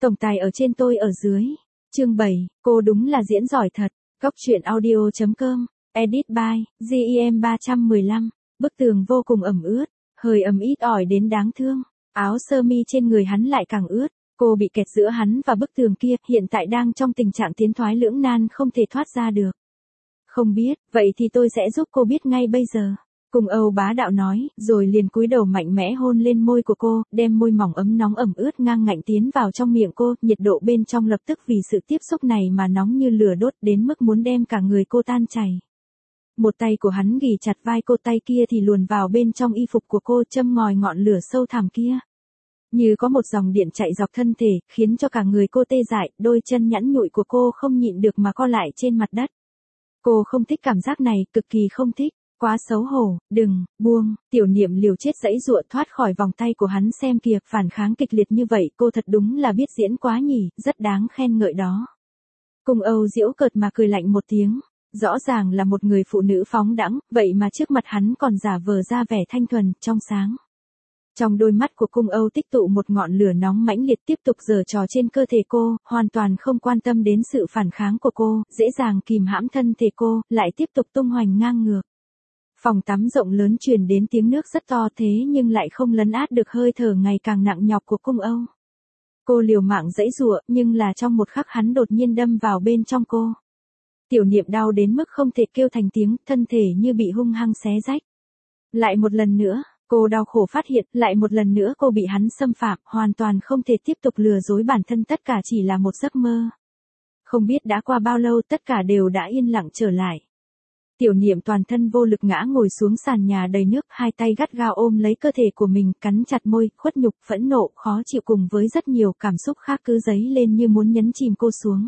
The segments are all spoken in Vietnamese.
Tổng tài ở trên tôi ở dưới. Chương 7, cô đúng là diễn giỏi thật. Góc truyện audio.com. Edit by GEM 315. Bức tường vô cùng ẩm ướt, hơi ẩm ít ỏi đến đáng thương. Áo sơ mi trên người hắn lại càng ướt. Cô bị kẹt giữa hắn và bức tường kia, hiện tại đang trong tình trạng tiến thoái lưỡng nan không thể thoát ra được. Không biết, vậy thì tôi sẽ giúp cô biết ngay bây giờ. Cung Âu bá đạo nói, rồi liền cúi đầu mạnh mẽ hôn lên môi của cô, đem môi mỏng ấm nóng ẩm ướt ngang ngạnh tiến vào trong miệng cô, nhiệt độ bên trong lập tức vì sự tiếp xúc này mà nóng như lửa đốt đến mức muốn đem cả người cô tan chảy. Một tay của hắn ghì chặt vai cô, tay kia thì luồn vào bên trong y phục của cô, châm ngòi ngọn lửa sâu thẳm kia. Như có một dòng điện chạy dọc thân thể, khiến cho cả người cô tê dại, đôi chân nhẵn nhụi của cô không nhịn được mà co lại trên mặt đất. Cô không thích cảm giác này, cực kỳ không thích. Quá xấu hổ, đừng, buông, Tiểu Niệm liều chết giãy giụa thoát khỏi vòng tay của hắn, xem kìa, phản kháng kịch liệt như vậy, cô thật đúng là biết diễn quá nhỉ, rất đáng khen ngợi đó. Cung Âu giễu cợt mà cười lạnh một tiếng, rõ ràng là một người phụ nữ phóng đãng, vậy mà trước mặt hắn còn giả vờ ra vẻ thanh thuần, trong sáng. Trong đôi mắt của Cung Âu tích tụ một ngọn lửa nóng mãnh liệt, tiếp tục giở trò trên cơ thể cô, hoàn toàn không quan tâm đến sự phản kháng của cô, dễ dàng kìm hãm thân thể cô, lại tiếp tục tung hoành ngang ngược. Phòng tắm rộng lớn truyền đến tiếng nước rất to, thế nhưng lại không lấn át được hơi thở ngày càng nặng nhọc của Cung Âu. Cô liều mạng giãy giụa, nhưng là trong một khắc hắn đột nhiên đâm vào bên trong cô. Tiểu Niệm đau đến mức không thể kêu thành tiếng, thân thể như bị hung hăng xé rách. Lại một lần nữa, cô đau khổ phát hiện, lại một lần nữa cô bị hắn xâm phạm, hoàn toàn không thể tiếp tục lừa dối bản thân, tất cả chỉ là một giấc mơ. Không biết đã qua bao lâu, tất cả đều đã yên lặng trở lại. Tiểu Niệm toàn thân vô lực ngã ngồi xuống sàn nhà đầy nước, hai tay gắt gao ôm lấy cơ thể của mình, cắn chặt môi, khuất nhục, phẫn nộ, khó chịu cùng với rất nhiều cảm xúc khác cứ dấy lên như muốn nhấn chìm cô xuống.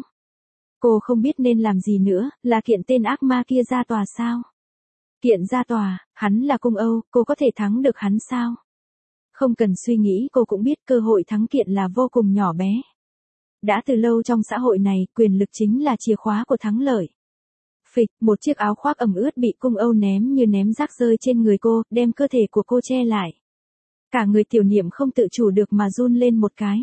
Cô không biết nên làm gì nữa, là kiện tên ác ma kia ra tòa sao? Kiện ra tòa, hắn là Cung Âu, cô có thể thắng được hắn sao? Không cần suy nghĩ, cô cũng biết cơ hội thắng kiện là vô cùng nhỏ bé. Đã từ lâu trong xã hội này, quyền lực chính là chìa khóa của thắng lợi. Phịch, một chiếc áo khoác ẩm ướt bị Cung Âu ném như ném rác rơi trên người cô, đem cơ thể của cô che lại. Cả người Tiểu Niệm không tự chủ được mà run lên một cái.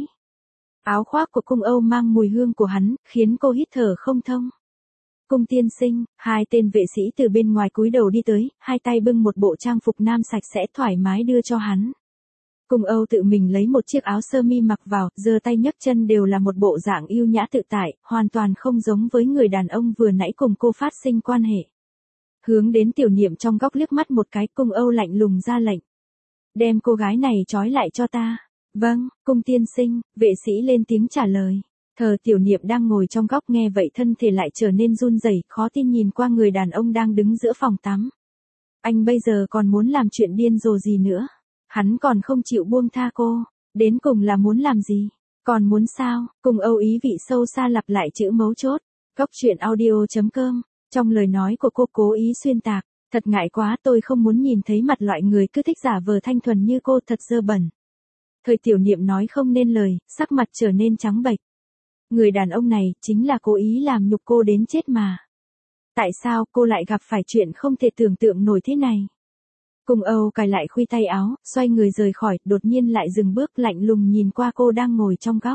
Áo khoác của Cung Âu mang mùi hương của hắn, khiến cô hít thở không thông. Cung tiên sinh, hai tên vệ sĩ từ bên ngoài cúi đầu đi tới, hai tay bưng một bộ trang phục nam sạch sẽ thoải mái đưa cho hắn. Cung Âu tự mình lấy một chiếc áo sơ mi mặc vào, giơ tay nhấc chân đều là một bộ dạng yêu nhã tự tại, hoàn toàn không giống với người đàn ông vừa nãy cùng cô phát sinh quan hệ. Hướng đến Tiểu Niệm trong góc liếc mắt một cái, Cung Âu lạnh lùng ra lệnh. Đem cô gái này trói lại cho ta. Vâng, cung tiên sinh, vệ sĩ lên tiếng trả lời. Tiểu Niệm đang ngồi trong góc nghe vậy thân thể lại trở nên run rẩy, khó tin nhìn qua người đàn ông đang đứng giữa phòng tắm. Anh bây giờ còn muốn làm chuyện điên rồ gì nữa? Hắn còn không chịu buông tha cô, đến cùng là muốn làm gì? Còn muốn sao? Cung Âu ý vị sâu xa lặp lại chữ mấu chốt. Góc truyện audio.com. Trong lời nói của cô cố ý xuyên tạc, thật ngại quá, tôi không muốn nhìn thấy mặt loại người cứ thích giả vờ thanh thuần như cô, thật dơ bẩn. Tiểu Niệm nói không nên lời, sắc mặt trở nên trắng bệch. Người đàn ông này chính là cố ý làm nhục cô đến chết mà. Tại sao cô lại gặp phải chuyện không thể tưởng tượng nổi thế này? Cung Âu cài lại khuy tay áo, xoay người rời khỏi, đột nhiên lại dừng bước, lạnh lùng nhìn qua cô đang ngồi trong góc.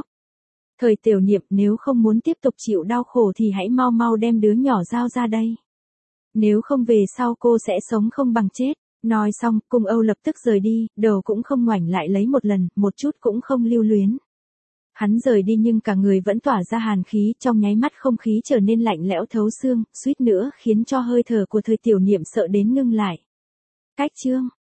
Tiểu Niệm, nếu không muốn tiếp tục chịu đau khổ thì hãy mau mau đem đứa nhỏ giao ra đây. Nếu không về sau cô sẽ sống không bằng chết. Nói xong, Cung Âu lập tức rời đi, đầu cũng không ngoảnh lại lấy một lần, một chút cũng không lưu luyến. Hắn rời đi nhưng cả người vẫn tỏa ra hàn khí, trong nháy mắt không khí trở nên lạnh lẽo thấu xương, suýt nữa khiến cho hơi thở của Tiểu Niệm sợ đến ngưng lại. Cách chương